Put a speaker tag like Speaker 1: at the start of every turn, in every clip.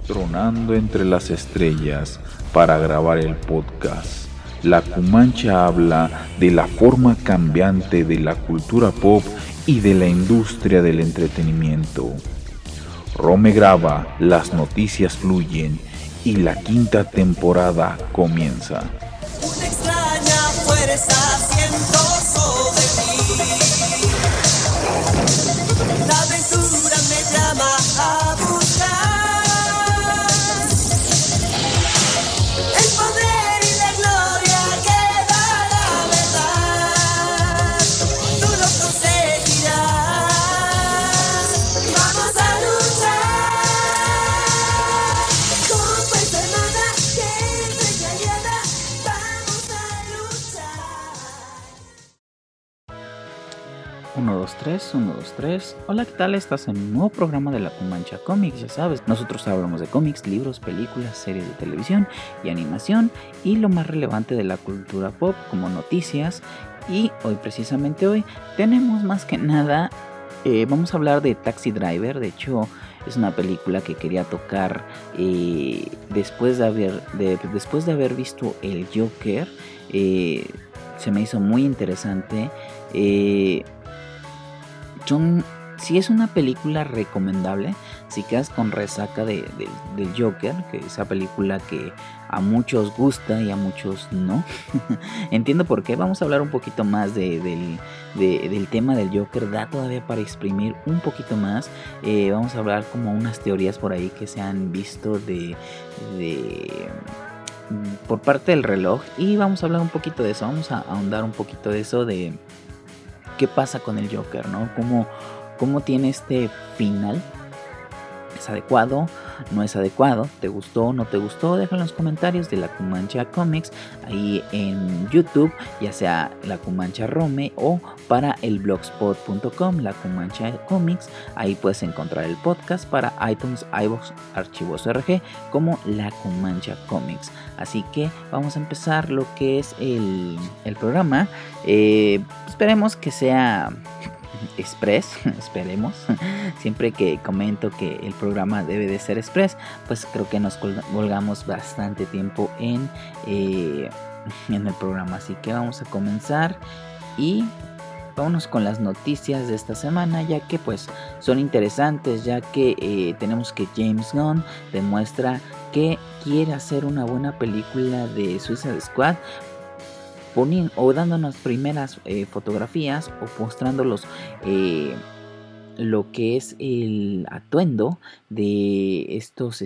Speaker 1: tronando entre las estrellas para grabar el podcast. La Cumancha habla de la forma cambiante de la cultura pop y de la industria del entretenimiento. Rome graba, las noticias fluyen y la quinta temporada comienza.
Speaker 2: Una extraña fuerza siento sobre mí. La aventura me llama a buscar el poder y la gloria que da la verdad. Tú lo conseguirás. Vamos a luchar con fuerza hermana que entre aliada. Vamos a luchar.
Speaker 3: 1, 2, 3, 1, 2, 3. Hola, ¿qué tal? Estás en un nuevo programa de La Cumancha Comics, ya sabes. Nosotros hablamos de cómics, libros, películas, series de televisión y animación y lo más relevante de la cultura pop como noticias. Y precisamente hoy, tenemos más que nada, vamos a hablar de Taxi Driver. De hecho, es una película que quería tocar después de haber visto El Joker. Se me hizo muy interesante. Sí es una película recomendable si quedas con resaca del Joker, que es esa película que a muchos gusta y a muchos no. Entiendo por qué. Vamos a hablar un poquito más del tema del Joker. Da todavía para exprimir un poquito más. Vamos a hablar como unas teorías por ahí que se han visto por parte del reloj, y vamos a hablar un poquito de eso. Vamos a ahondar un poquito de eso, de qué pasa con el Joker, ¿no? ¿Cómo tiene este final? ¿Es adecuado? ¿No es adecuado? ¿Te gustó? ¿No te gustó? Déjalo en los comentarios de La Cumancha Comics ahí en YouTube, ya sea La Cumancha Rome o para el blogspot.com, La Cumancha Comics. Ahí puedes encontrar el podcast para iTunes, iVoox, archivos RG como La Cumancha Comics. Así que vamos a empezar lo que es el programa. Esperemos que sea express, esperemos. Siempre que comento que el programa debe de ser express, pues creo que nos colgamos bastante tiempo en el programa. Así que vamos a comenzar y vámonos con las noticias de esta semana, ya que pues son interesantes, ya que tenemos que James Gunn demuestra que quiere hacer una buena película de Suicide Squad, o dándonos primeras fotografías o mostrándolos lo que es el atuendo de estos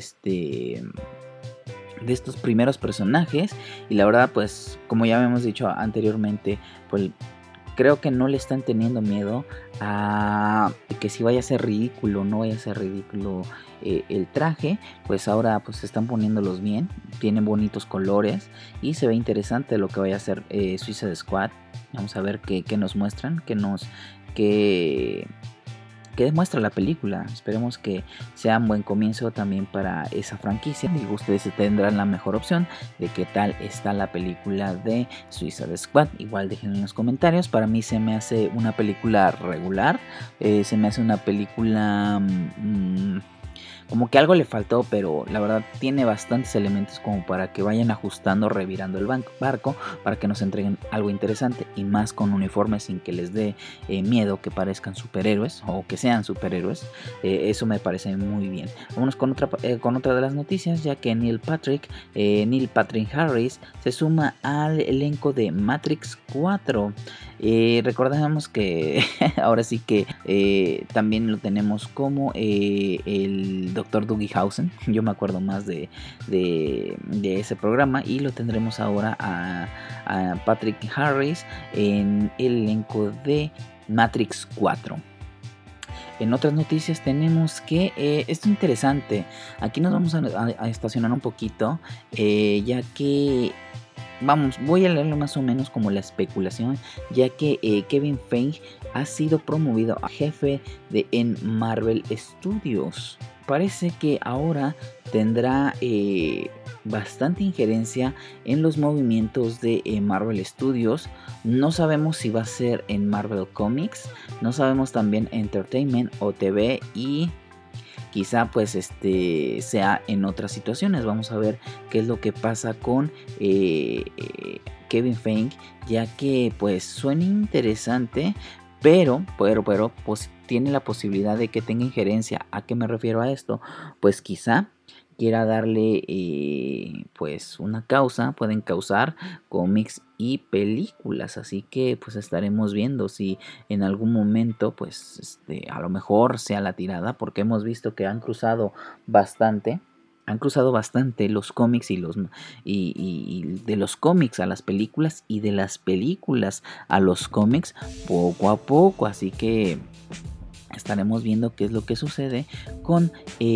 Speaker 3: primeros personajes. Y la verdad, pues como ya hemos dicho anteriormente, pues creo que no le están teniendo miedo a que si vaya a ser ridículo, no vaya a ser ridículo el traje. Pues ahora pues se están poniéndolos bien, tienen bonitos colores y se ve interesante lo que vaya a ser Suicide Squad. Vamos a ver qué nos muestran, qué demuestra la película. Esperemos que sea un buen comienzo también para esa franquicia. Y ustedes tendrán la mejor opción de qué tal está la película de Suicide Squad. Igual déjenlo en los comentarios. Para mí se me hace una película regular. Se me hace una película como que algo le faltó, pero la verdad tiene bastantes elementos como para que vayan ajustando, revirando el barco, para que nos entreguen algo interesante, y más con uniformes sin que les dé miedo que parezcan superhéroes o que sean superhéroes. Eso me parece muy bien. Vámonos con otra de las noticias, ya que Neil Patrick Harris se suma al elenco de Matrix 4. Recordamos que ahora sí que también lo tenemos como el Dr. Doogie Howsen. Yo me acuerdo más de ese programa, y lo tendremos ahora a Patrick Harris en el elenco de Matrix 4. En otras noticias tenemos que esto es interesante. Aquí nos vamos a estacionar un poquito, ya que voy a leerlo más o menos como la especulación, ya que Kevin Feige ha sido promovido a jefe en Marvel Studios. Parece que ahora tendrá bastante injerencia en los movimientos de Marvel Studios. No sabemos si va a ser en Marvel Comics, no sabemos también Entertainment o TV, y quizá pues sea en otras situaciones. Vamos a ver qué es lo que pasa con Kevin Feige, ya que pues suena interesante, pero pues tiene la posibilidad de que tenga injerencia. ¿A qué me refiero a esto? Pues quizá quiera darle pues una causa, pueden causar cómics y películas, así que pues estaremos viendo si en algún momento pues a lo mejor sea la tirada, porque hemos visto que han cruzado bastante los cómics y de los cómics a las películas y de las películas a los cómics poco a poco, así que estaremos viendo qué es lo que sucede con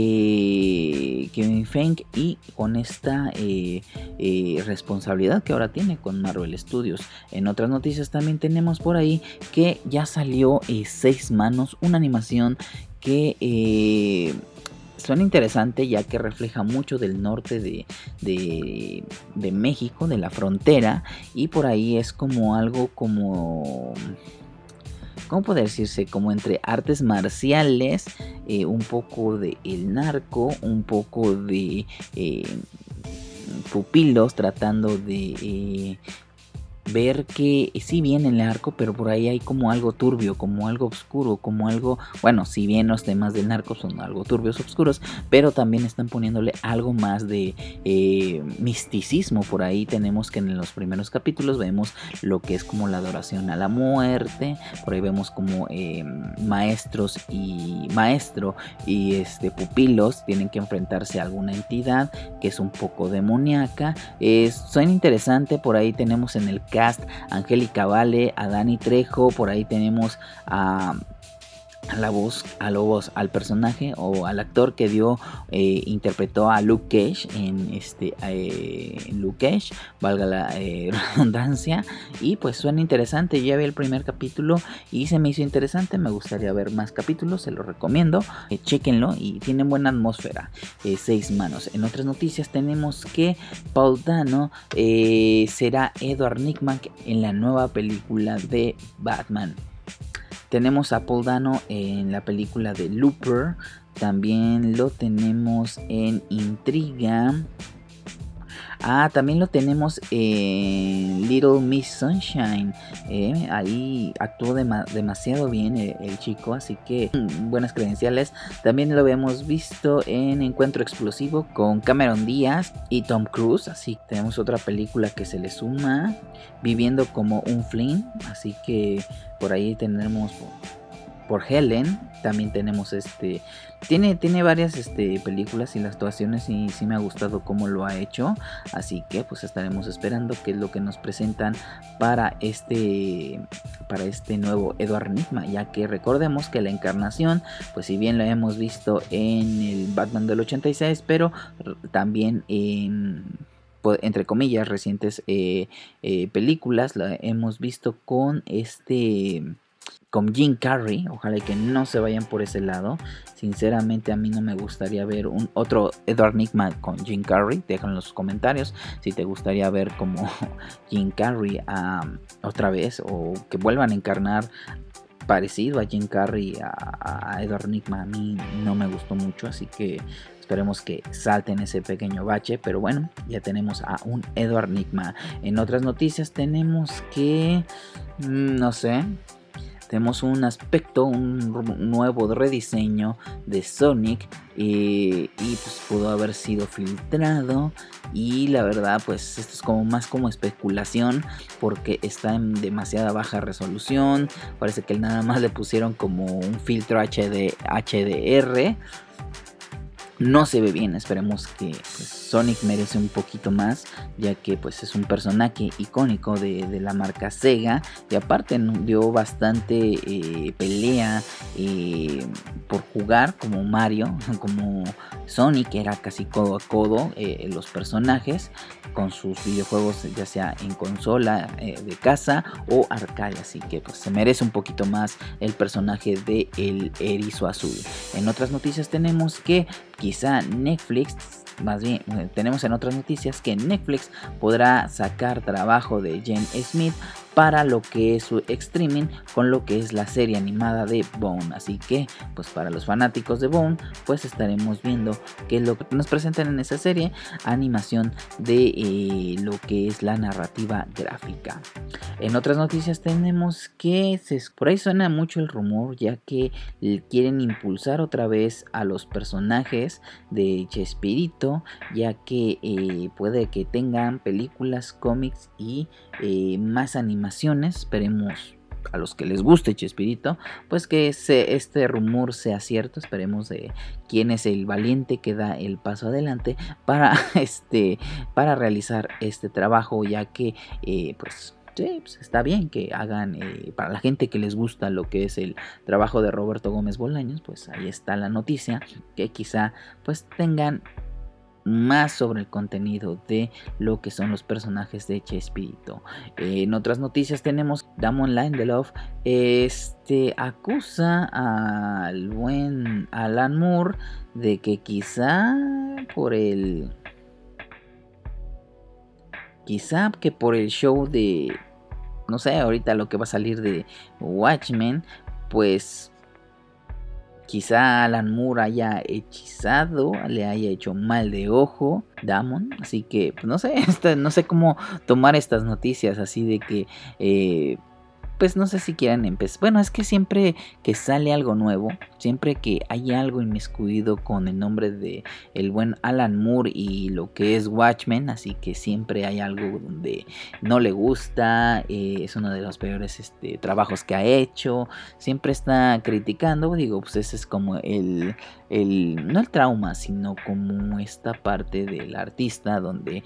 Speaker 3: Kevin Feige y con esta responsabilidad que ahora tiene con Marvel Studios. En otras noticias también tenemos por ahí que ya salió Seis Manos, una animación que suena interesante, ya que refleja mucho del norte de México, de la frontera, y por ahí es como algo como... ¿cómo puede decirse? Como entre artes marciales, un poco de el narco, un poco de pupilos tratando de ver que sí viene el narco, pero por ahí hay como algo turbio, como algo oscuro, como algo, bueno, si bien los temas del narco son algo turbios, oscuros, pero también están poniéndole algo más de misticismo. Por ahí tenemos que en los primeros capítulos vemos lo que es como la adoración a la muerte, por ahí vemos como maestro y pupilos tienen que enfrentarse a alguna entidad que es un poco demoníaca. Suena interesante. Por ahí tenemos en el cast Angélica Vale, a Dani Trejo, por ahí tenemos al personaje o al actor que interpretó a Luke Cage en Luke Cage, valga la redundancia, y pues suena interesante. Ya vi el primer capítulo y se me hizo interesante, me gustaría ver más capítulos, se lo recomiendo, chéquenlo y tiene buena atmósfera. Seis Manos. En otras noticias tenemos que Paul Dano será Edward Nygma en la nueva película de Batman. Tenemos a Paul Dano en la película de Looper. También lo tenemos en Intriga. También lo tenemos en Little Miss Sunshine. Ahí actuó demasiado bien el chico, así que buenas credenciales. También lo habíamos visto en Encuentro Explosivo con Cameron Díaz y Tom Cruise. Así que tenemos otra película que se le suma, Viviendo como un Flynn. Así que por ahí tenemos por Helen. También tenemos tiene varias películas y las actuaciones y sí me ha gustado cómo lo ha hecho, así que pues estaremos esperando qué es lo que nos presentan para este nuevo Edward Nygma, ya que recordemos que la encarnación, pues si bien lo hemos visto en el Batman del 86, pero también entre comillas recientes películas la hemos visto con con Jim Carrey. Ojalá que no se vayan por ese lado. Sinceramente a mí no me gustaría ver otro Edward Nygma con Jim Carrey. Déjalo en los comentarios si te gustaría ver como Jim Carrey otra vez, o que vuelvan a encarnar parecido a Jim Carrey a Edward Nygma. A mí no me gustó mucho, así que esperemos que salten ese pequeño bache, pero bueno, ya tenemos a un Edward Nygma. En otras noticias tenemos que no sé, tenemos un aspecto, un nuevo rediseño de Sonic y pues pudo haber sido filtrado, y la verdad pues esto es más como especulación porque está en demasiada baja resolución. Parece que nada más le pusieron como un filtro HDR. No se ve bien, esperemos que pues, Sonic merece un poquito más, ya que pues es un personaje icónico de la marca Sega, y aparte dio bastante pelea por jugar, como Mario, como Sonic, era casi codo a codo los personajes con sus videojuegos, ya sea en consola de casa o arcade, así que pues se merece un poquito más el personaje de el erizo azul. En otras noticias tenemos que quizá Netflix, más bien tenemos en otras noticias que Netflix podrá sacar trabajo de Jen Smith para lo que es su streaming con lo que es la serie animada de Bone. Así que pues para los fanáticos de Bone pues estaremos viendo qué es lo que nos presentan en esa serie, animación de lo que es la narrativa gráfica. En otras noticias tenemos que por ahí suena mucho el rumor, ya que quieren impulsar otra vez a los personajes de Chespirito, ya que puede que tengan películas, cómics y más animaciones. Esperemos a los que les guste Chespirito, pues que este rumor sea cierto. Esperemos de quién es el valiente que da el paso adelante para realizar este trabajo, ya que pues sí, pues está bien que hagan, para la gente que les gusta lo que es el trabajo de Roberto Gómez Bolaños, pues ahí está la noticia, que quizá pues tengan más sobre el contenido de lo que son los personajes de Chespirito. En otras noticias tenemos Damon Lindelof acusa al buen Alan Moore de que quizá por el show de, no sé, ahorita lo que va a salir de Watchmen, pues quizá Alan Moore haya hechizado, le haya hecho mal de ojo Damon. Así que pues no sé cómo tomar estas noticias, así de que pues no sé si quieran empezar. Bueno, es que siempre que sale algo nuevo, siempre que hay algo inmiscuido con el nombre de el buen Alan Moore y lo que es Watchmen, así que siempre hay algo donde no le gusta, es uno de los peores trabajos que ha hecho, siempre está criticando. Digo, pues ese es como no el trauma, sino como esta parte del artista donde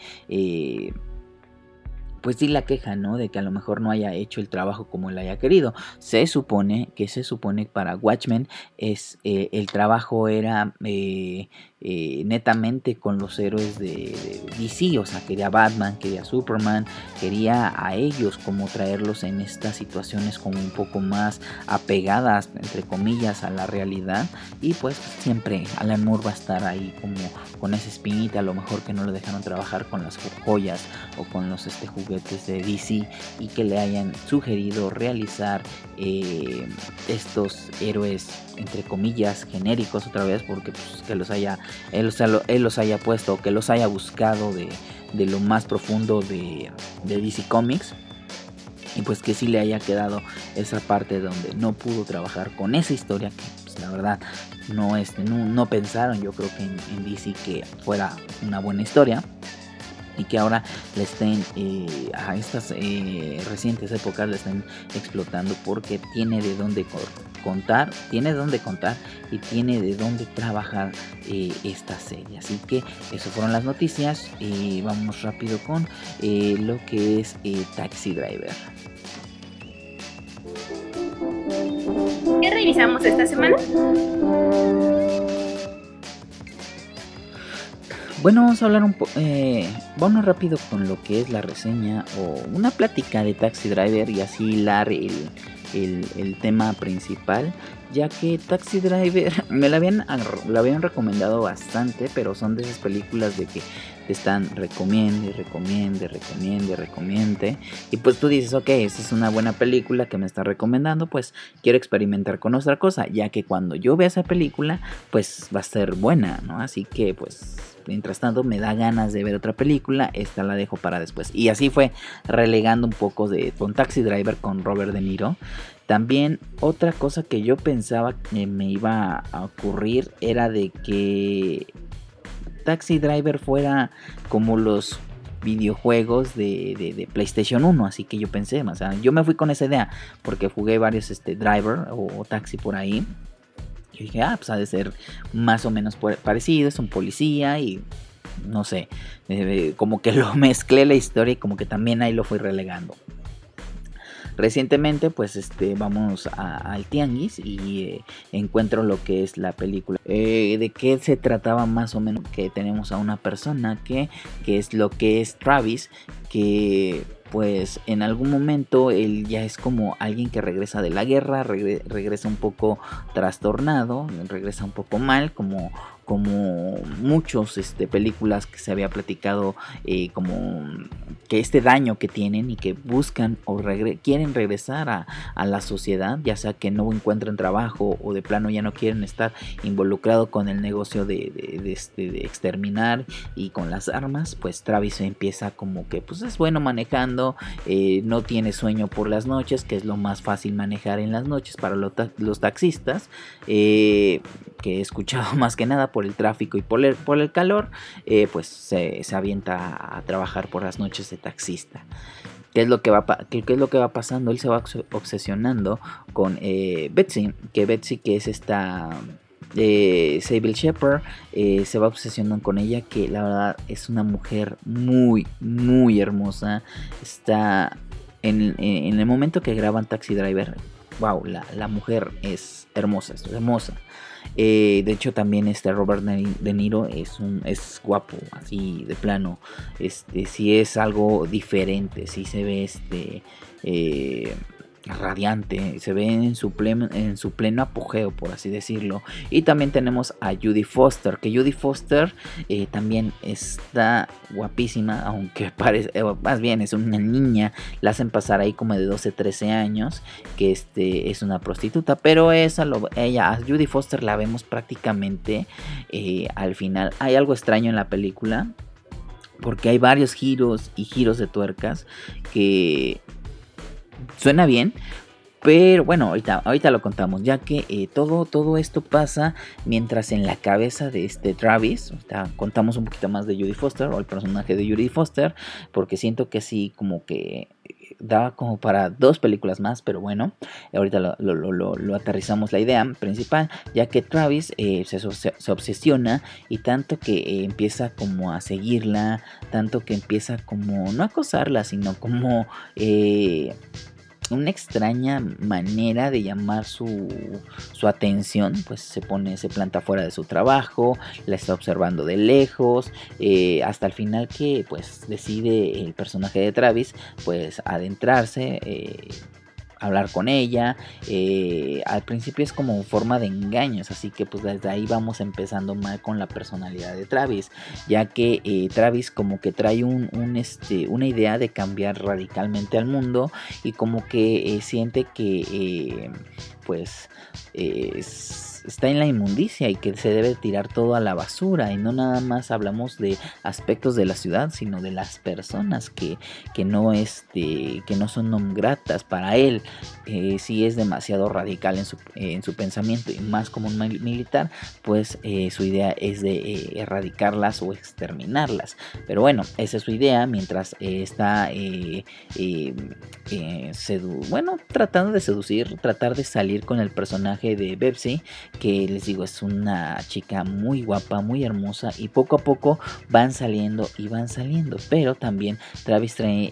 Speaker 3: pues sí la queja, ¿no? De que a lo mejor no haya hecho el trabajo como él haya querido. Se supone para Watchmen el trabajo era netamente con los héroes de DC, o sea, quería Batman, quería Superman, quería a ellos como traerlos en estas situaciones como un poco más apegadas, entre comillas, a la realidad. Y pues siempre Alan Moore va a estar ahí como con esa espinita, a lo mejor que no le dejaron trabajar con las joyas o con los juguetes de DC, y que le hayan sugerido realizar estos héroes entre comillas genéricos otra vez, porque pues, que él los haya puesto, o que los haya buscado de lo más profundo de DC Comics, y pues que sí le haya quedado esa parte donde no pudo trabajar con esa historia, que pues, la verdad no pensaron, yo creo que en DC que fuera una buena historia, y que ahora le estén a estas recientes épocas le estén explotando, porque tiene de dónde contar y tiene de dónde trabajar esta serie. Así que eso fueron las noticias. Vamos rápido con lo que es Taxi Driver.
Speaker 4: ¿Qué revisamos esta semana?
Speaker 3: Bueno, vamos a hablar vamos rápido con lo que es la reseña o una plática de Taxi Driver, y así hilar el tema principal, ya que Taxi Driver me la habían recomendado bastante, pero son de esas películas de que te están recomiende, y pues tú dices, ok, esta es una buena película que me está recomendando, pues quiero experimentar con otra cosa, ya que cuando yo vea esa película pues va a ser buena, ¿no? Así que pues mientras tanto me da ganas de ver otra película, esta la dejo para después. Y así fue relegando un poco con Taxi Driver con Robert De Niro. También otra cosa que yo pensaba que me iba a ocurrir era de que Taxi Driver fuera como los videojuegos de PlayStation 1, así que yo pensé, o sea, yo me fui con esa idea porque jugué varios Driver o Taxi por ahí. Yo dije, pues ha de ser más o menos parecido, es un policía y no sé, como que lo mezclé la historia y como que también ahí lo fui relegando. Recientemente pues vamos al tianguis y encuentro lo que es la película. De qué se trataba más o menos, que tenemos a una persona que es lo que es Travis, que pues en algún momento él ya es como alguien que regresa de la guerra, regresa un poco trastornado, regresa un poco mal, como como muchos películas que se había platicado, como que este daño que tienen y que buscan o quieren regresar a la sociedad, ya sea que no encuentran trabajo o de plano ya no quieren estar involucrados con el negocio de exterminar y con las armas. Pues Travis empieza como que pues es bueno manejando, no tiene sueño por las noches, que es lo más fácil manejar en las noches para los taxistas, que he escuchado más que nada por el tráfico y por el calor, pues se avienta a trabajar por las noches de taxista. ¿Qué es lo que va pasando? Él se va obsesionando con Betsy, que es esta Sable Shepherd. Se va obsesionando con ella, que la verdad es una mujer muy, muy hermosa. Está en el momento que graban Taxi Driver, wow, la mujer es hermosa, de hecho también Robert De Niro es guapo, así de plano. Sí es algo diferente, sí se ve radiante, se ve en su pleno apogeo, por así decirlo. Y también tenemos a Judy Foster, que Judy Foster también está guapísima, aunque parece, más bien es una niña. La hacen pasar ahí como de 12, 13 años, que es una prostituta, pero a Judy Foster la vemos prácticamente al final. Hay algo extraño en la película, porque hay varios giros de tuercas que suena bien, pero bueno, ahorita lo contamos, ya que todo esto pasa mientras en la cabeza de Travis. Contamos un poquito más de Judy Foster, o el personaje de Judy Foster, porque siento que sí, como que daba como para 2 películas más, pero bueno, ahorita lo aterrizamos la idea principal, ya que Travis se obsesiona, y tanto que empieza como a seguirla, tanto que empieza como no a acosarla, sino como una extraña manera de llamar su atención. Pues se planta fuera de su trabajo, la está observando de lejos, hasta el final que pues decide el personaje de Travis pues adentrarse, hablar con ella. Al principio es como forma de engaños, así que pues desde ahí vamos empezando mal con la personalidad de Travis, ya que Travis como que trae una idea de cambiar radicalmente al mundo, y como que siente que pues está en la inmundicia y que se debe tirar todo a la basura. Y no nada más hablamos de aspectos de la ciudad, sino de las personas que no son non gratas para él. Sí es demasiado radical en su pensamiento, y más como un militar, pues su idea es de erradicarlas o exterminarlas. Pero bueno, esa es su idea, mientras está tratando de seducir, tratar de salir con el personaje de Betsy, que les digo es una chica muy guapa, muy hermosa, y poco a poco van saliendo, pero también Travis trae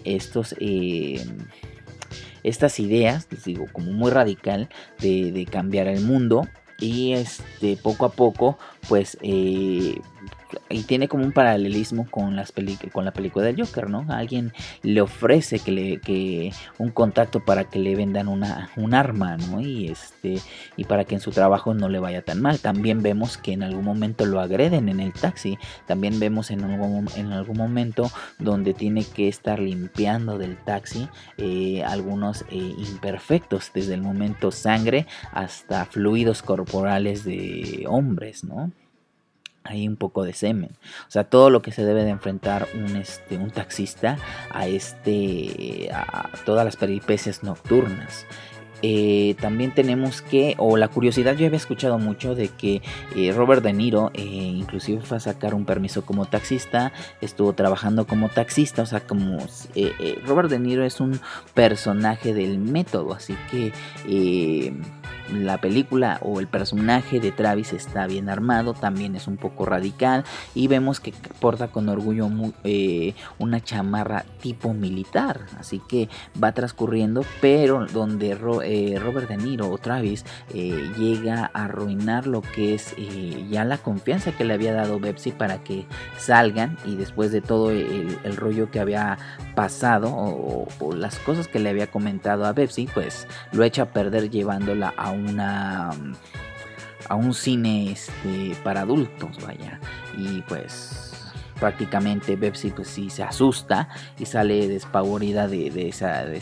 Speaker 3: estas ideas, les digo, como muy radical de cambiar el mundo, y poco a poco pues y tiene como un paralelismo con la película del Joker, ¿no? Alguien le ofrece que un contacto para que le vendan un arma, ¿no? Y para que en su trabajo no le vaya tan mal. También vemos que en algún momento lo agreden en el taxi. También vemos en algún momento donde tiene que estar limpiando del taxi algunos imperfectos, desde el momento sangre hasta fluidos corporales de hombres, ¿no? Hay un poco de semen, o sea, todo lo que se debe de enfrentar un taxista a todas las peripecias nocturnas. También tenemos la curiosidad, yo había escuchado mucho de que Robert De Niro inclusive fue a sacar un permiso como taxista, estuvo trabajando como taxista, o sea, como Robert De Niro es un personaje del método, así que la película o el personaje de Travis está bien armado, también es un poco radical, y vemos que porta con orgullo una chamarra tipo militar, así que va transcurriendo, pero donde Robert De Niro o Travis llega a arruinar lo que es ya la confianza que le había dado Betsy para que salgan, y después de todo el rollo que había pasado o las cosas que le había comentado a Betsy, pues lo echa a perder llevándola a a un cine para adultos, vaya. Y pues prácticamente Betsy pues sí se asusta y sale despavorida de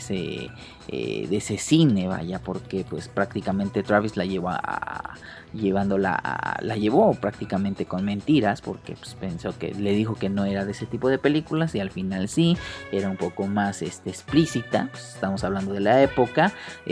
Speaker 3: ese cine, vaya, porque pues prácticamente Travis la llevó prácticamente con mentiras, porque pues pensó que le dijo que no era de ese tipo de películas y al final sí, era un poco más explícita. Pues estamos hablando de la época,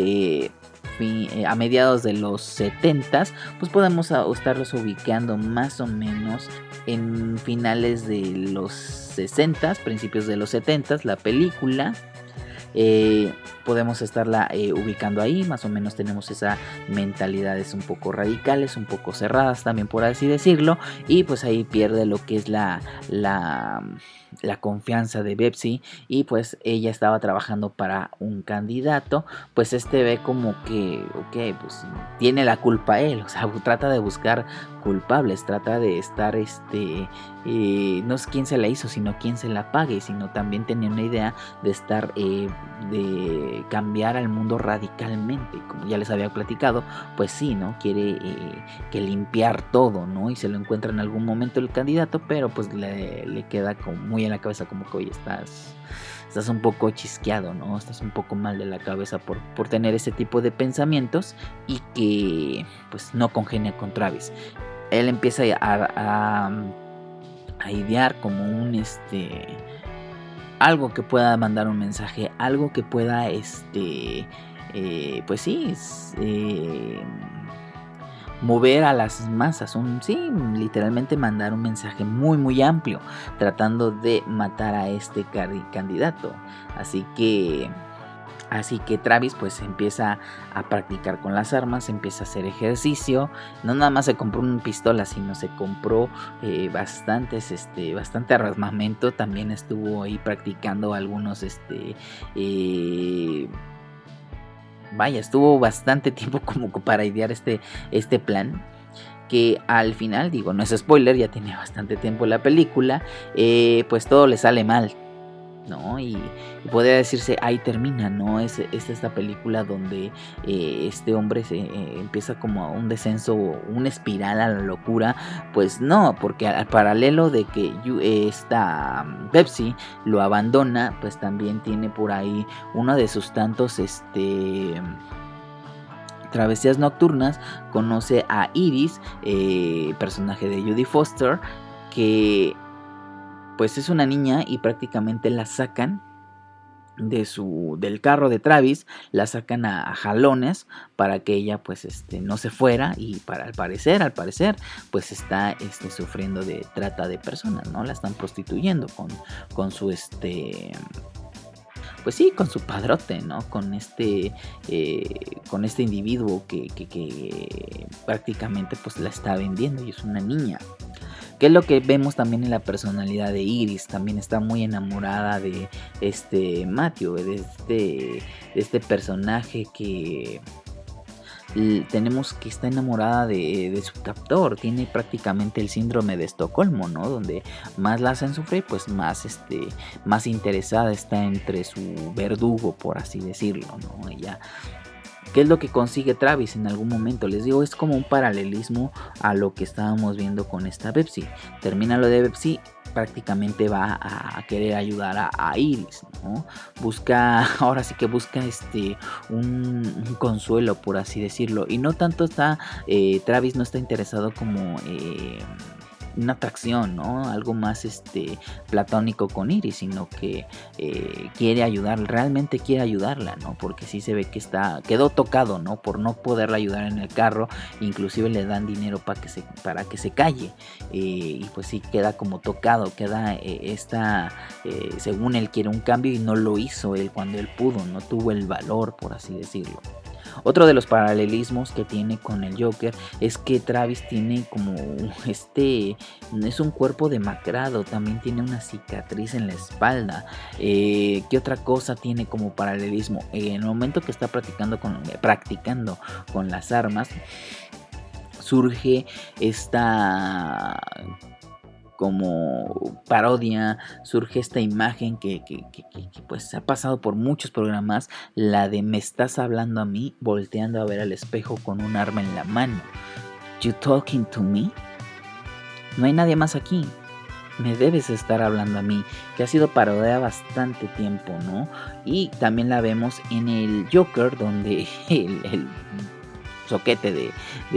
Speaker 3: a mediados de los 70s, pues podemos estarlos ubicando más o menos en finales de los 60s, principios de los 70s, la película. Podemos estarla ubicando ahí, más o menos tenemos esa mentalidades un poco radicales, un poco cerradas también, por así decirlo, y pues ahí pierde lo que es la confianza de Betsy, y pues ella estaba trabajando para un candidato, pues ve como que, ok, pues tiene la culpa él, o sea, trata de buscar culpables, trata de estar, no es quién se la hizo, sino quién se la pague, sino también tenía una idea de estar, de cambiar al mundo radicalmente, como ya les había platicado, pues sí, ¿no? Quiere que limpiar todo, ¿no? Y se lo encuentra en algún momento el candidato, pero pues le queda como muy en la cabeza, como que, oye, estás un poco chisqueado, ¿no? Estás un poco mal de la cabeza por tener ese tipo de pensamientos, y que pues no congenia con Travis. Él empieza a idear como un algo que pueda mandar un mensaje, algo que pueda pues sí, mover a las masas, literalmente mandar un mensaje muy muy amplio, tratando de matar a este candidato. Así que Travis pues empieza a practicar con las armas, empieza a hacer ejercicio. No nada más se compró una pistola, sino se compró bastante armamento. También estuvo ahí practicando algunos estuvo bastante tiempo como para idear este plan, que al final, digo, no es spoiler, ya tiene bastante tiempo la película, pues todo le sale mal, ¿no? Y podría decirse, ahí termina, ¿no? Es esta película donde este hombre se empieza como a un descenso, una espiral a la locura. Pues no, porque al paralelo de que esta Betsy lo abandona, pues también tiene por ahí uno de sus tantos travesías nocturnas. Conoce a Iris, personaje de Jodie Foster, que pues es una niña, y prácticamente la sacan del carro de Travis, la sacan a jalones para que ella pues no se fuera, y al parecer pues está sufriendo de trata de personas, ¿no? La están prostituyendo con su pues sí, con su padrote, ¿no? Con este individuo que prácticamente pues la está vendiendo, y es una niña. Que es lo que vemos también en la personalidad de Iris. También está muy enamorada de Matthew, de este personaje que tenemos, que está enamorada de su captor. Tiene prácticamente el síndrome de Estocolmo, ¿no? Donde más la hacen sufrir, pues más interesada está entre su verdugo, por así decirlo, ¿no? Ella, ¿qué es lo que consigue Travis en algún momento? Les digo, es como un paralelismo a lo que estábamos viendo con esta Betsy. Termina lo de Betsy, prácticamente va a querer ayudar a Iris, ¿no? Ahora sí que busca un consuelo, por así decirlo. Y no tanto Travis no está interesado como una atracción, ¿no? Algo más platónico con Iris, sino que quiere realmente quiere ayudarla, ¿no? Porque sí se ve que quedó tocado, ¿no? Por no poderla ayudar en el carro, inclusive le dan dinero para que se calle, y pues sí queda como tocado, según él quiere un cambio, y no lo hizo él cuando él pudo, no tuvo el valor, por así decirlo. Otro de los paralelismos que tiene con el Joker es que Travis tiene como es un cuerpo demacrado, también tiene una cicatriz en la espalda. ¿Qué otra cosa tiene como paralelismo? En el momento que está practicando con las armas, surge esta como parodia, surge esta imagen que pues ha pasado por muchos programas, la de me estás hablando a mí volteando a ver al espejo con un arma en la mano. you talking to me? No hay nadie más aquí. Me debes estar hablando a mí, que ha sido parodiada bastante tiempo, ¿no? Y también la vemos en el Joker, donde el soquete de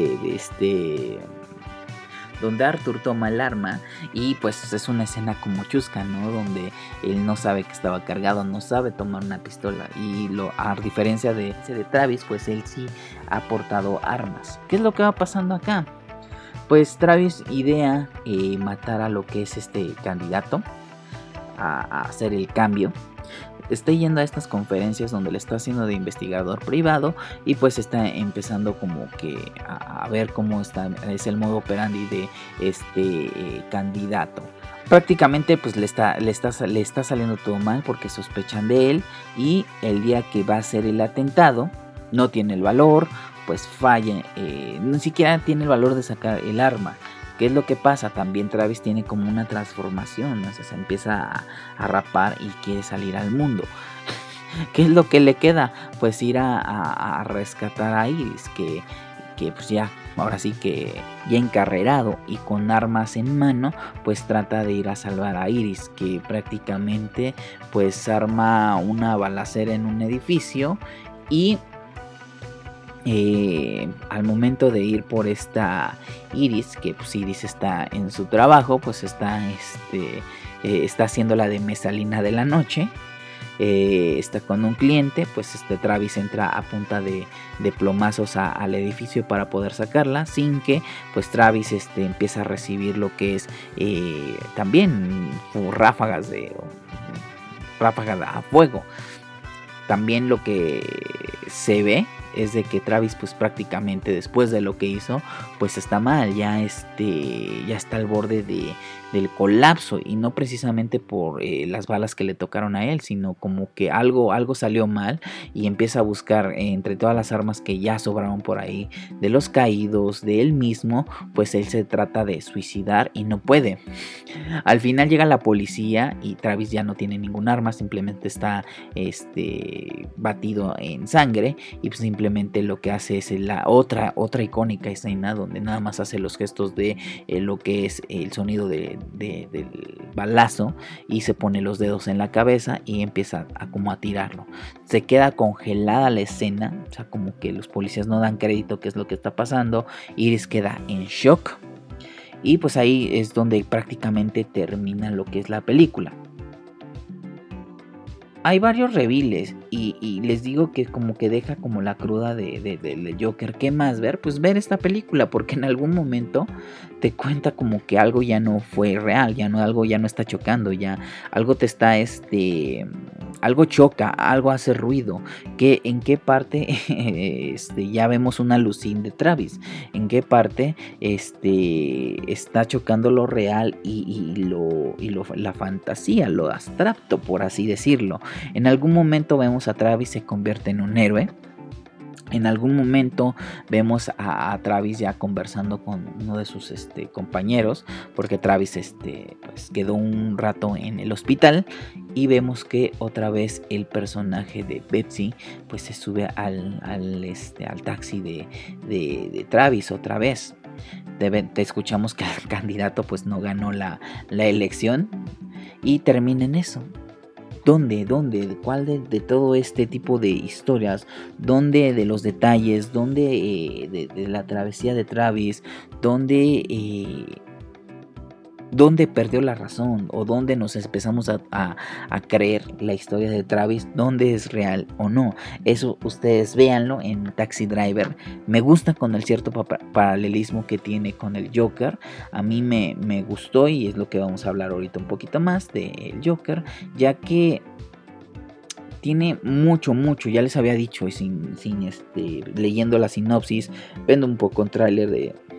Speaker 3: donde Arthur toma el arma y pues es una escena como chusca, ¿no? Donde él no sabe que estaba cargado, no sabe tomar una pistola y a diferencia de Travis, pues él sí ha portado armas. ¿Qué es lo que va pasando acá? Pues Travis idea matar a lo que es este candidato a hacer el cambio. Está yendo a estas conferencias donde le está haciendo de investigador privado y pues está empezando como que a ver cómo es el modo operandi de este candidato. Prácticamente pues le está saliendo todo mal porque sospechan de él y el día que va a hacer el atentado no tiene el valor, pues falla, ni siquiera tiene el valor de sacar el arma. ¿Qué es lo que pasa? También Travis tiene como una transformación, ¿no? O sea, se empieza a rapar y quiere salir al mundo. ¿Qué es lo que le queda? Pues ir a rescatar a Iris, que pues ya, ahora sí que ya encarrerado y con armas en mano, pues trata de ir a salvar a Iris, que prácticamente pues arma una balacera en un edificio y al momento de ir por esta Iris, que pues Iris está en su trabajo, pues está haciendo la de mesalina de la noche, está con un cliente, pues Travis entra a punta de plomazos al edificio para poder sacarla, sin que pues Travis empieza a recibir lo que es también ráfagas a fuego. También lo que se ve es de que Travis pues prácticamente después de lo que hizo pues está mal, ya está al borde del colapso y no precisamente por las balas que le tocaron a él, sino como que algo salió mal y empieza a buscar entre todas las armas que ya sobraron por ahí de los caídos, de él mismo, pues él se trata de suicidar y no puede. Al final llega la policía y Travis ya no tiene ningún arma, simplemente está batido en sangre y pues simplemente lo que hace es la otra icónica escena donde nada más hace los gestos de lo que es el sonido del balazo y se pone los dedos en la cabeza y empieza como a tirarlo. Se queda congelada la escena, o sea, como que los policías no dan crédito qué es lo que está pasando. Iris queda en shock y pues ahí es donde prácticamente termina lo que es la película. Hay varios reveals y les digo que como que deja como la cruda de Joker. ¿Qué más ver? Pues ver esta película, porque en algún momento te cuenta como que algo ya no fue real, algo ya no está chocando, ya algo te está algo choca, algo hace ruido. ¿En qué parte ya vemos una alucin de Travis? ¿En qué parte está chocando lo real y la fantasía, lo abstracto, por así decirlo? En algún momento vemos a Travis se convierte en un héroe. En algún momento vemos a Travis ya conversando con uno de sus compañeros, porque Travis pues quedó un rato en el hospital y vemos que otra vez el personaje de Betsy pues se sube al taxi de Travis otra vez. Te escuchamos que el candidato pues no ganó la elección y termina en eso. ¿Dónde? ¿Cuál de todo este tipo de historias? ¿Dónde de los detalles? ¿Dónde de la travesía de Travis? ¿Dónde perdió la razón? ¿O dónde nos empezamos a creer la historia de Travis? ¿Dónde es real o no? Eso ustedes véanlo en Taxi Driver. Me gusta con el cierto paralelismo que tiene con el Joker. A mí me gustó y es lo que vamos a hablar ahorita un poquito más del Joker, ya que tiene mucho, ya les había dicho y sin leyendo la sinopsis, viendo un poco el tráiler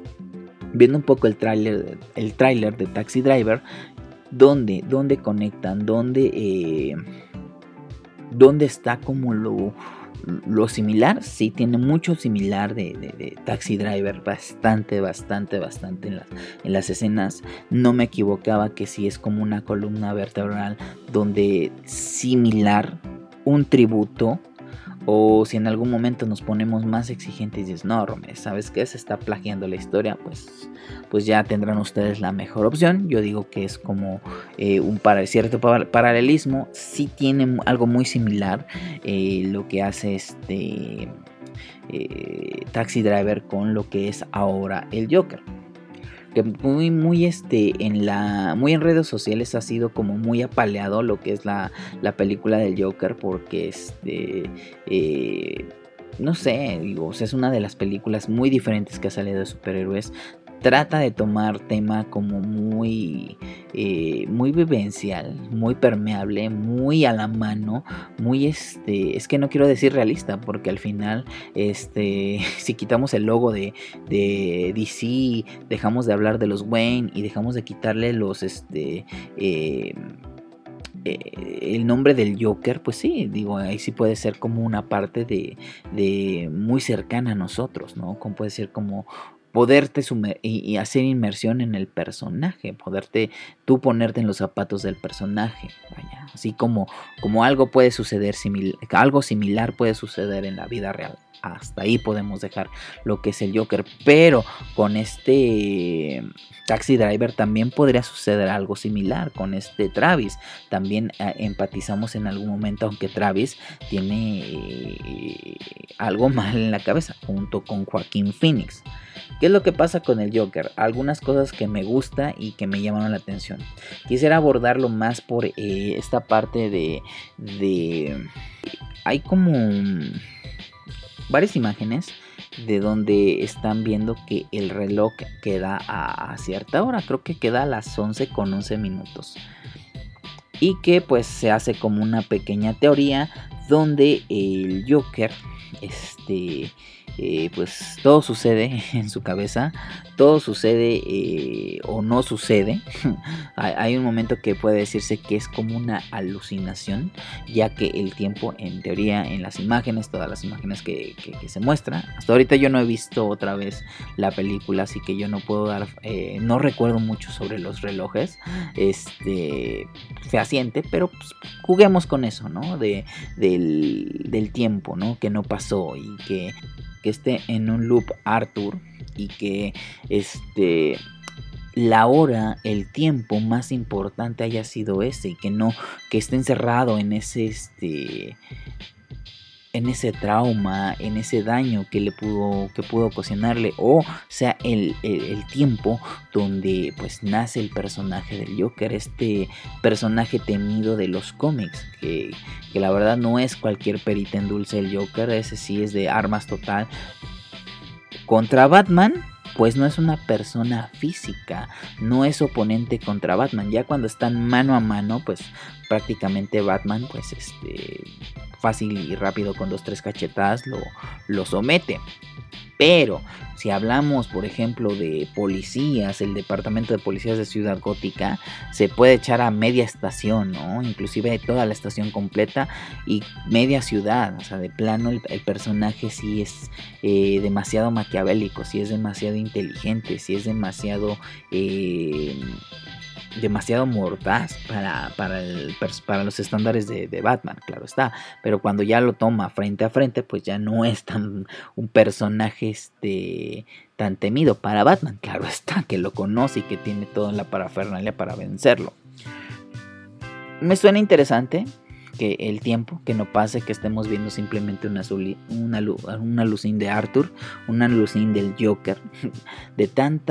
Speaker 3: de Taxi Driver, donde conectan, donde está como lo similar. Sí, tiene mucho similar de Taxi Driver, bastante en las escenas. No me equivocaba que sí es como una columna vertebral donde similar, un tributo O si en algún momento nos ponemos más exigentes y dices, no, Romero, ¿sabes qué? Se está plagiando la historia, pues ya tendrán ustedes la mejor opción. Yo digo que es como cierto paralelismo. Sí tiene algo muy similar lo que hace Taxi Driver con lo que es ahora el Joker. Que muy en redes sociales ha sido como muy apaleado lo que es la película del Joker, porque no sé, digo, o sea, es una de las películas muy diferentes que ha salido de superhéroes. Trata de tomar tema como muy vivencial, muy permeable, muy a la mano, muy es que no quiero decir realista, porque al final si quitamos el logo de DC, dejamos de hablar de los Wayne y dejamos de quitarle el nombre del Joker, pues sí, digo, ahí sí puede ser como una parte de muy cercana a nosotros, ¿no? Como puede ser como poderte y hacer inmersión en el personaje, poderte tú ponerte en los zapatos del personaje, vaya, así como algo puede suceder algo similar puede suceder en la vida real. Hasta ahí podemos dejar lo que es el Joker, pero con Taxi Driver también podría suceder algo similar con Travis. También empatizamos en algún momento, aunque Travis tiene algo mal en la cabeza, junto con Joaquín Phoenix. ¿Qué es lo que pasa con el Joker? Algunas cosas que me gusta y que me llamaron la atención. Quisiera abordarlo más por esta parte de hay como varias imágenes de donde están viendo que el reloj queda a cierta hora. Creo que queda a las 11:11. Y que pues se hace como una pequeña teoría donde el Joker pues todo sucede en su cabeza, todo sucede o no sucede. Hay un momento que puede decirse que es como una alucinación, ya que el tiempo, en teoría, en las imágenes, todas las imágenes que se muestran, hasta ahorita yo no he visto otra vez la película, así que yo no puedo dar, no recuerdo mucho sobre los relojes fehaciente, pero pues, juguemos con eso, ¿no? Del tiempo, ¿no? Que no pasó y que esté en un loop Arthur y que la hora, el tiempo más importante haya sido ese y que esté encerrado en ese trauma, en ese daño que pudo ocasionarle, o sea el tiempo donde pues nace el personaje del Joker, personaje temido de los cómics, que la verdad no es cualquier perita en dulce el Joker, ese sí es de armas total. Contra Batman, pues no es una persona física, no es oponente contra Batman. Ya cuando están mano a mano, pues prácticamente Batman, pues fácil y rápido con 2-3 cachetadas lo somete. Pero si hablamos, por ejemplo, de policías, el departamento de policías de Ciudad Gótica se puede echar a media estación, ¿no? Inclusive toda la estación completa y media ciudad. O sea, de plano el personaje sí es demasiado maquiavélico, sí es demasiado inteligente, sí es demasiado mordaz para los estándares de Batman, claro está, pero cuando ya lo toma frente a frente, pues ya no es tan un personaje tan temido para Batman, claro está, que lo conoce y que tiene todo en la parafernalia para vencerlo. Me suena interesante que el tiempo, que no pase, que estemos viendo simplemente una alucin de Arthur, una alucin del Joker, de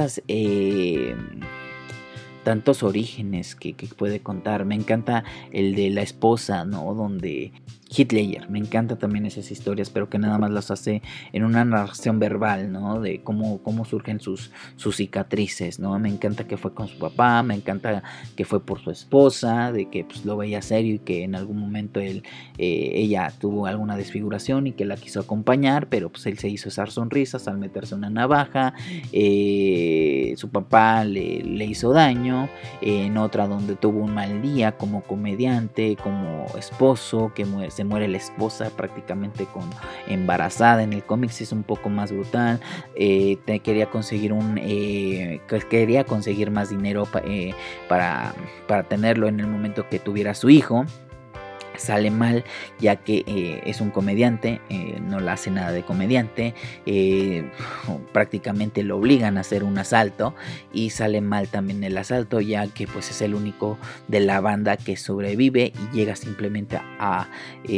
Speaker 3: tantos orígenes que puede contar. Me encanta el de la esposa, ¿no? Donde Heath Ledger, me encanta también esas historias, pero que nada más las hace en una narración verbal, ¿no? De cómo surgen sus cicatrices, ¿no? Me encanta que fue con su papá, me encanta que fue por su esposa, de que pues, lo veía serio y que en algún momento ella tuvo alguna desfiguración y que la quiso acompañar, pero pues él se hizo esas sonrisas al meterse una navaja. Su papá le hizo daño, en otra donde tuvo un mal día como comediante, como esposo, que se muere la esposa prácticamente embarazada. En el cómic sí es un poco más brutal. Quería conseguir más dinero para tenerlo en el momento que tuviera su hijo. sale mal, ya que es un comediante, no le hace nada de comediante, prácticamente lo obligan a hacer un asalto y sale mal también el asalto, ya que pues es el único de la banda que sobrevive y llega simplemente a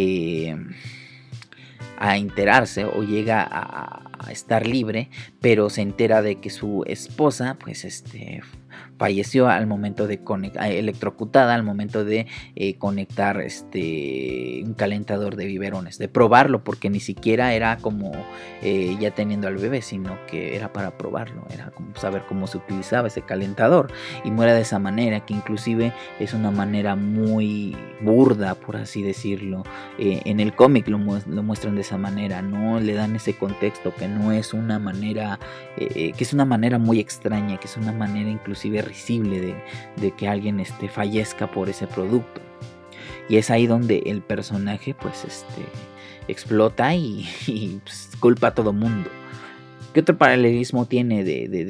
Speaker 3: enterarse o llega a estar libre, pero se entera de que su esposa pues falleció al momento de electrocutada al momento de conectar un calentador de biberones, de probarlo, porque ni siquiera era como ya teniendo al bebé, sino que era para probarlo, era como saber cómo se utilizaba ese calentador, y muere de esa manera, que inclusive es una manera muy burda, por así decirlo. En el cómic lo muestran de esa manera, no le dan ese contexto, que no es una manera, que es una manera muy extraña, que es una manera inclusive risible de que alguien fallezca por ese producto. Y es ahí donde el personaje pues explota y pues, culpa a todo mundo. ¿Qué otro paralelismo tiene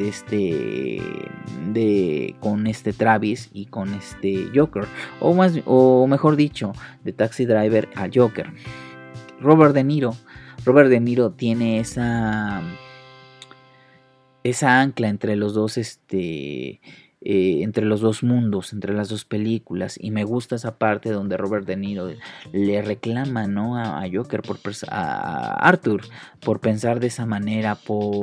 Speaker 3: con Travis y con Joker? O mejor dicho, de Taxi Driver a Joker. Robert De Niro tiene esa ancla entre los dos entre los dos mundos, entre las dos películas, y me gusta esa parte donde Robert De Niro le reclama, ¿no?, a Joker, a Arthur, por pensar de esa manera,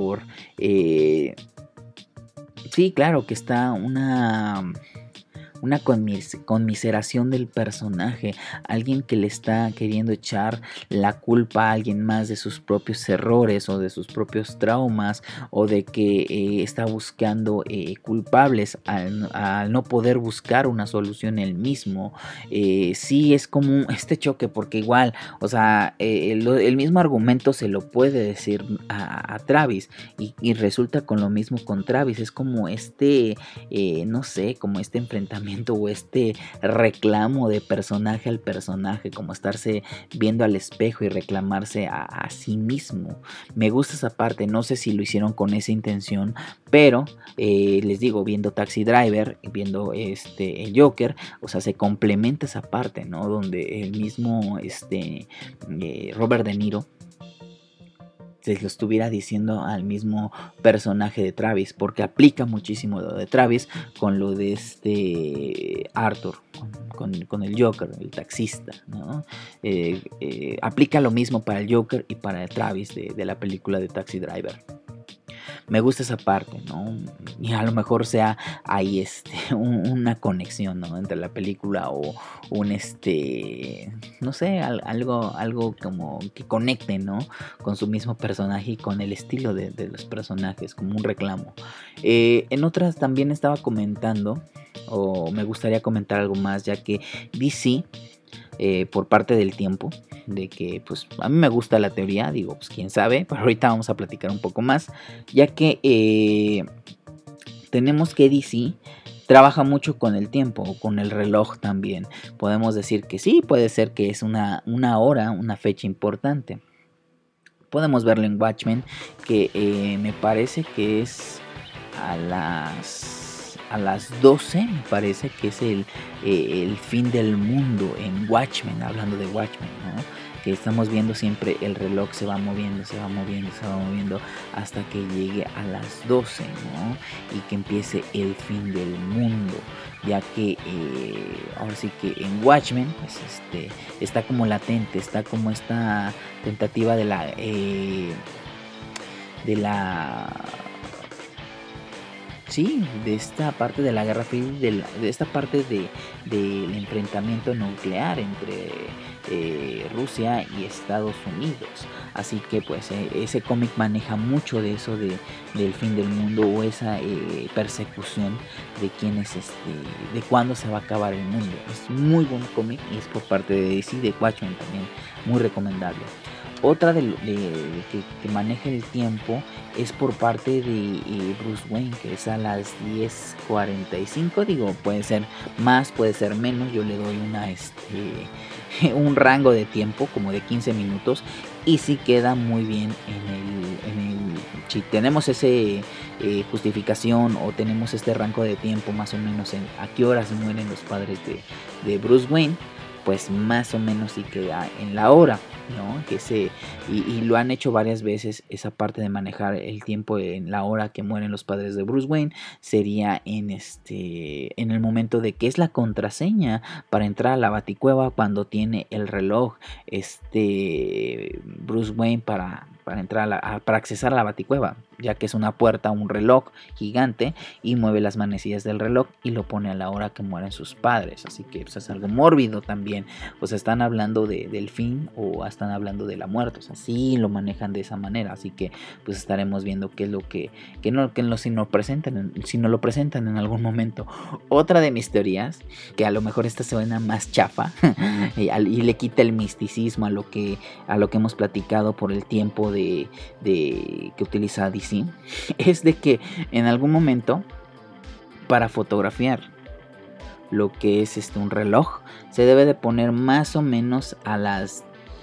Speaker 3: sí, claro que está una conmiseración del personaje, alguien que le está queriendo echar la culpa a alguien más de sus propios errores o de sus propios traumas, o de que está buscando culpables al no poder buscar una solución él mismo. Sí, es como este choque, porque igual, o sea, el mismo argumento se lo puede decir a Travis, y resulta con lo mismo con Travis. Es como no sé, como este enfrentamiento o reclamo de personaje al personaje, como estarse viendo al espejo y reclamarse a sí mismo. Me gusta esa parte, no sé si lo hicieron con esa intención, pero les digo, viendo Taxi Driver, viendo el Joker, o sea, se complementa esa parte, ¿no?, donde el mismo Robert De Niro se lo estuviera diciendo al mismo personaje de Travis, porque aplica muchísimo lo de Travis con lo de Arthur, con el Joker, el taxista, ¿no? Aplica lo mismo para el Joker y para el Travis de la película de Taxi Driver. Me gusta esa parte, ¿no? Y a lo mejor sea ahí una conexión, ¿no?, entre la película o no sé, algo como que conecte, ¿no?, con su mismo personaje y con el estilo de los personajes, como un reclamo. En otras también estaba comentando, o me gustaría comentar algo más, ya que DC, por parte del tiempo, de que pues a mí me gusta la teoría, digo, pues quién sabe, pero ahorita vamos a platicar un poco más, ya que tenemos que DC trabaja mucho con el tiempo, o con el reloj también. Podemos decir que sí, puede ser que es una hora, una fecha importante. Podemos verlo en Watchmen, que me parece que es a las 12, me parece que es el fin del mundo en Watchmen, hablando de Watchmen, ¿no? Que estamos viendo siempre el reloj se va moviendo hasta que llegue a las 12, ¿no? Y que empiece el fin del mundo, ya que ahora sí que en Watchmen pues está como latente, está como esta tentativa de esta parte de la Guerra Fría, de esta parte del enfrentamiento nuclear entre Rusia y Estados Unidos. Así que pues ese cómic maneja mucho de eso del fin del mundo, o esa persecución de quién es de cuándo se va a acabar el mundo. Es muy buen cómic y es por parte de DC, de Watchmen también, muy recomendable. Otra que maneja el tiempo es por parte de Bruce Wayne, que es a las 10:45. Digo, puede ser más, puede ser menos. Yo le doy un rango de tiempo como de 15 minutos. Y sí queda muy bien si tenemos ese justificación, o tenemos este rango de tiempo más o menos a qué horas mueren los padres de Bruce Wayne, pues más o menos sí queda en la hora, ¿no? Y lo han hecho varias veces, esa parte de manejar el tiempo en la hora que mueren los padres de Bruce Wayne sería en el momento de que es la contraseña para entrar a la Baticueva, cuando tiene el reloj Bruce Wayne para entrar para accesar a la Baticueva, ya que es una puerta, un reloj gigante, y mueve las manecillas del reloj y lo pone a la hora que mueren sus padres. Así que pues, es algo mórbido también. O sea, están hablando del fin o están hablando de la muerte. O sea, sí lo manejan de esa manera. Así que pues estaremos viendo qué es lo si no lo presentan en algún momento. Otra de mis teorías, que a lo mejor esta suena más chafa y le quita el misticismo a lo que hemos platicado por el tiempo que utiliza DC, es de que en algún momento, para fotografiar lo que es un reloj, se debe de poner más o menos a las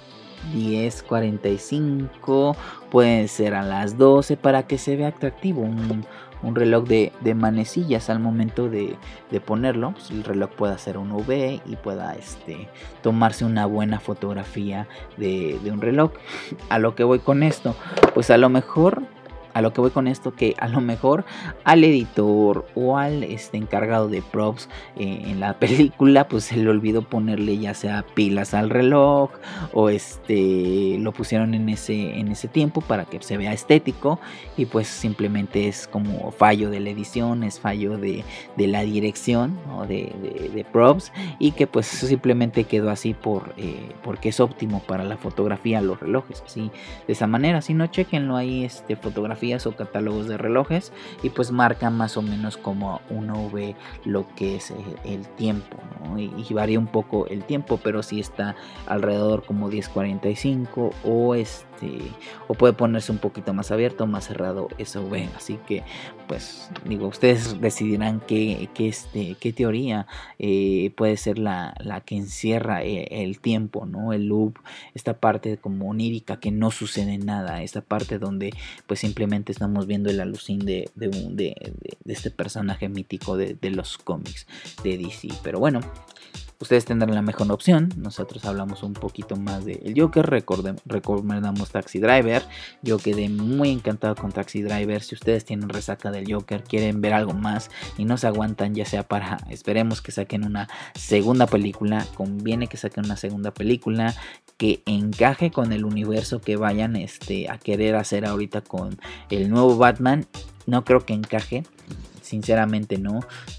Speaker 3: 10:45, puede ser a las 12, para que se vea atractivo. Un reloj de manecillas al momento de ponerlo, pues el reloj pueda hacer un V y pueda tomarse una buena fotografía de un reloj. A lo que voy con esto, pues a lo mejor que a lo mejor al editor o al encargado de props en la película, pues se le olvidó ponerle ya sea pilas al reloj, o lo pusieron en ese tiempo para que se vea estético, y pues simplemente es como fallo de la edición, es fallo de la dirección, ¿no? de props, y que pues simplemente quedó así porque es óptimo para la fotografía, los relojes, así de esa manera. Si no, chequenlo ahí, fotografías o catálogos de relojes, y pues marca más o menos como uno ve lo que es el tiempo, ¿no? y varía un poco el tiempo, pero sí está alrededor como 10:45, o puede ponerse un poquito más abierto o más cerrado, eso ven. Así que pues digo, ustedes decidirán qué teoría puede ser la que encierra el tiempo, ¿no? El loop, esta parte como onírica que no sucede nada, esta parte donde pues simplemente estamos viendo el alucín de este personaje mítico de los cómics de DC. Pero bueno, ustedes tendrán la mejor opción. Nosotros hablamos un poquito más de el Joker. Recomendamos Taxi Driver. Yo quedé muy encantado con Taxi Driver. Si ustedes tienen resaca del Joker, quieren ver algo más y no se aguantan, ya sea esperemos que saquen una segunda película, conviene que saquen una segunda película que encaje con el universo que vayan a querer hacer ahorita con el nuevo Batman. No creo que encaje, sinceramente no.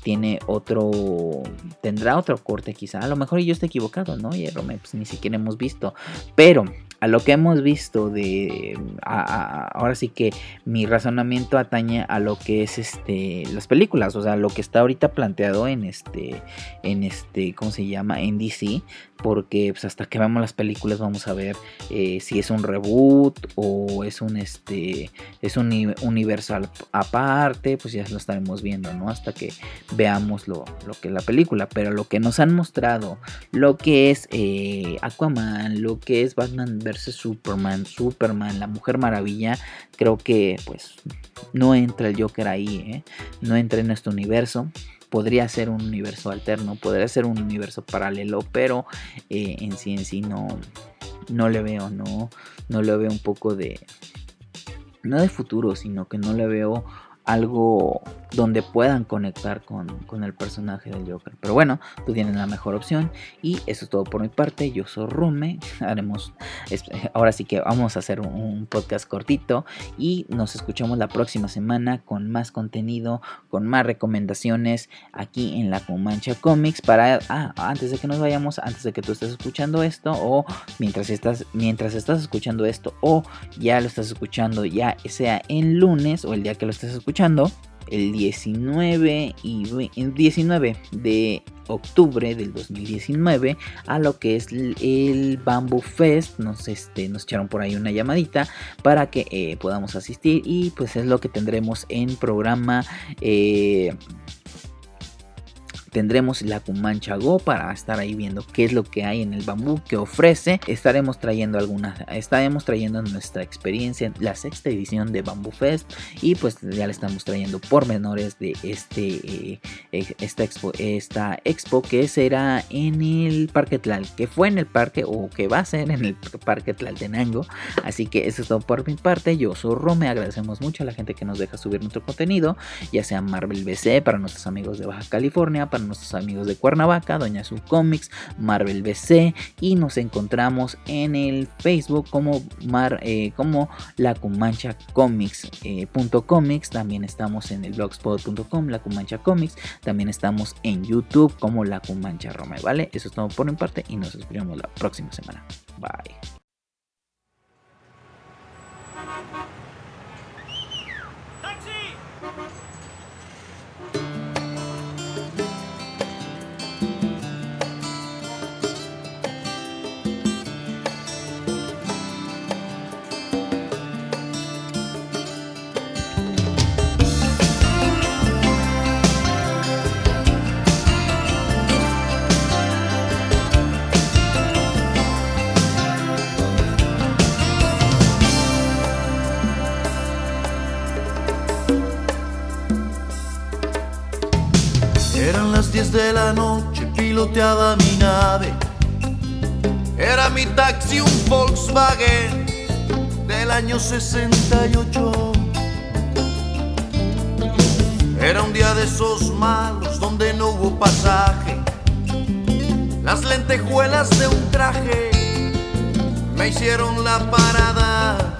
Speaker 3: Tendrá otro corte quizá, a lo mejor yo estoy equivocado, ¿no? Y Romeo, pues ni siquiera hemos visto, pero a lo que hemos visto ahora sí que mi razonamiento atañe a lo que es las películas, o sea, lo que está ahorita planteado en ¿cómo se llama? En DC, porque pues hasta que veamos las películas vamos a ver si es un reboot o es un universal aparte, pues ya lo estaremos viendo, ¿no? Hasta que veamos lo que es la película. Pero lo que nos han mostrado, lo que es Aquaman, lo que es Batman vs Superman, la Mujer Maravilla, creo que pues no entra el Joker ahí, no entra en nuestro universo. Podría ser un universo alterno, podría ser un universo paralelo, pero en sí no le veo, no le veo un poco no de futuro, sino que no le veo algo donde puedan conectar con el personaje del Joker. Pero bueno, tú tienes la mejor opción, y eso es todo por mi parte. Yo soy Rume. Ahora sí que vamos a hacer un podcast cortito, y nos escuchamos la próxima semana con más contenido, con más recomendaciones aquí en La Comancha Comics. Antes de que nos vayamos, antes de que tú estés escuchando esto, o mientras estás escuchando esto, o ya lo estás escuchando, ya sea en lunes o el día que lo estés escuchando, el 19 de octubre del 2019, a lo que es el Bamboo Fest. Nos echaron por ahí una llamadita para que podamos asistir, y pues es lo que tendremos en programa tendremos la Cumancha Go para estar ahí viendo qué es lo que hay en el bambú que ofrece. Estaremos trayendo nuestra experiencia en la 6ª edición de Bamboo Fest, y pues ya le estamos trayendo pormenores de esta expo que será en el Parque Tlal, que fue en el parque o que va a ser en el Parque Tlaltenango. Así que eso es todo por mi parte. Yo soy Rome, agradecemos mucho a la gente que nos deja subir nuestro contenido, ya sea Marvel BC para nuestros amigos de Baja California, para nuestros amigos de Cuernavaca, Doña Su Comics, Marvel BC, y nos encontramos en el Facebook como La Cumancha Comics, .comics. También estamos en el blogspot.com, La Cumancha Comics. También estamos en YouTube como La Cumancha Rome, ¿vale? Eso es todo por mi parte y nos escuchamos la próxima semana. Bye.
Speaker 5: Eran las 10 de la noche, piloteaba mi nave. Era mi taxi un Volkswagen del año 68. Era un día de esos malos donde no hubo pasaje. Las lentejuelas de un traje me hicieron la parada.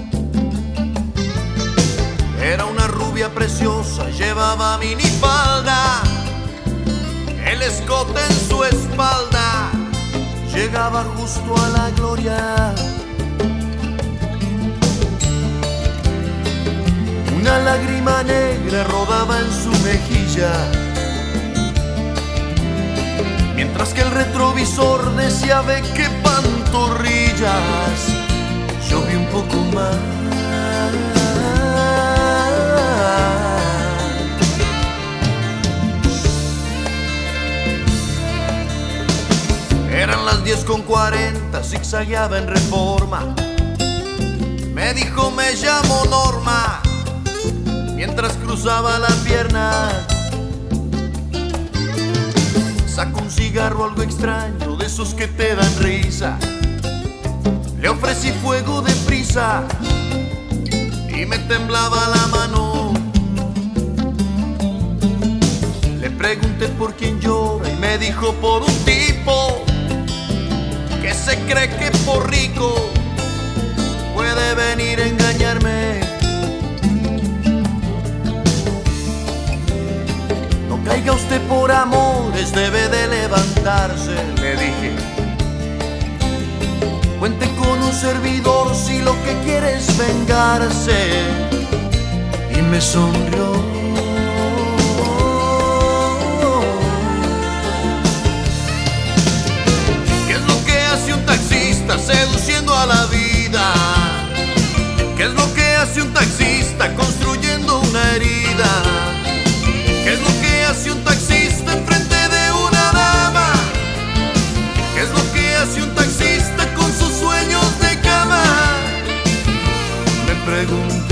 Speaker 5: Era una rubia preciosa, llevaba minifalda, el escote en su espalda llegaba justo a la gloria. Una lágrima negra rodaba en su mejilla, mientras que el retrovisor decía: ve qué pantorrillas. Yo vi un poco más. Eran las 10:40, zigzagueaba en Reforma. Me dijo: me llamo Norma, mientras cruzaba la pierna. Sacó un cigarro algo extraño, de esos que te dan risa. Le ofrecí fuego deprisa y me temblaba la mano. Le pregunté por quién llora y me dijo: por un tipo que se cree que por rico puede venir a engañarme. No caiga usted por amores, debe de levantarse, le dije. Cuente con un servidor si lo que quiere es vengarse. Y me sonrió. Un taxista seduciendo a la vida. ¿Qué es lo que hace un taxista construyendo una herida? ¿Qué es lo que hace un taxista enfrente de una dama? ¿Qué es lo que hace un taxista con sus sueños de cama? Me pregunté.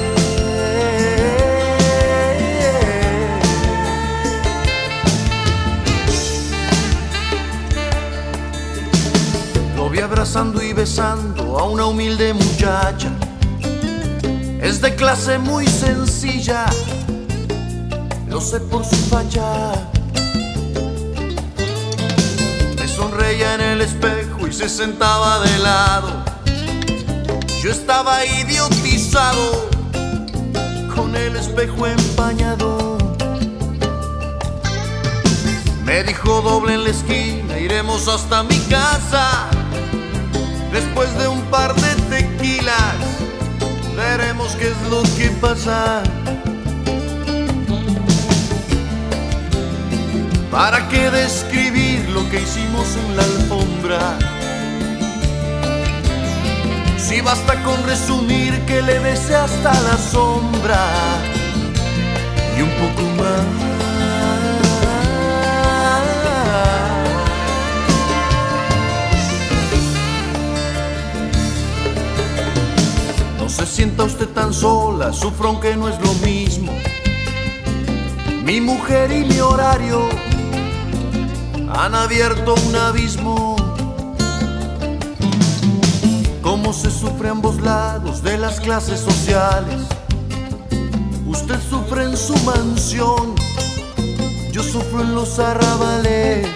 Speaker 5: Vi abrazando y besando a una humilde muchacha. Es de clase muy sencilla, lo sé por su facha. Me sonreía en el espejo y se sentaba de lado. Yo estaba idiotizado con el espejo empañado. Me dijo: doble en la esquina, iremos hasta mi casa. Después de un par de tequilas, veremos qué es lo que pasa. ¿Para qué describir lo que hicimos en la alfombra? Si basta con resumir que le besé hasta la sombra y un poco más. sola, sufro aunque no es lo mismo. Mi mujer y mi horario han abierto un abismo. Cómo se sufre a ambos lados de las clases sociales. Usted sufre en su mansión, yo sufro en los arrabales.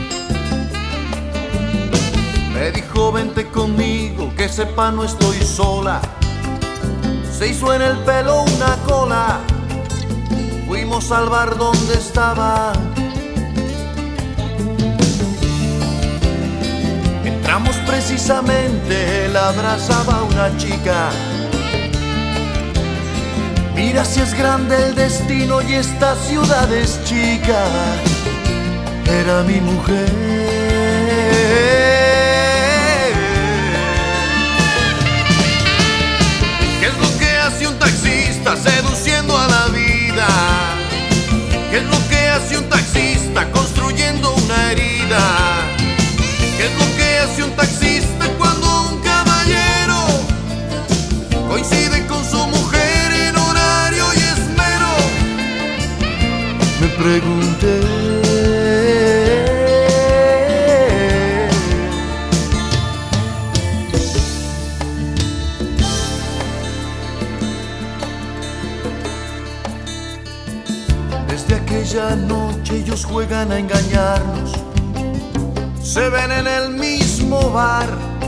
Speaker 5: Me dijo vente conmigo, que sepa no estoy sola. Se hizo en el pelo una cola, fuimos al bar donde estaba. Entramos precisamente, la abrazaba una chica. Mira si es grande el destino y esta ciudad es chica. Era mi mujer. ¿Qué es lo que hace un taxista seduciendo a la vida? ¿Qué es lo que hace un taxista construyendo una herida? ¿Qué es lo que hace un taxista cuando un caballero coincide con su mujer en horario y esmero? Me pregunté. Desde aquella noche ellos juegan a engañarnos. Se ven en el mismo bar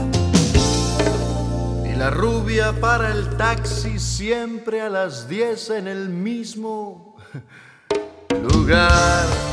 Speaker 5: y la rubia para el taxi siempre a las 10 en el mismo lugar.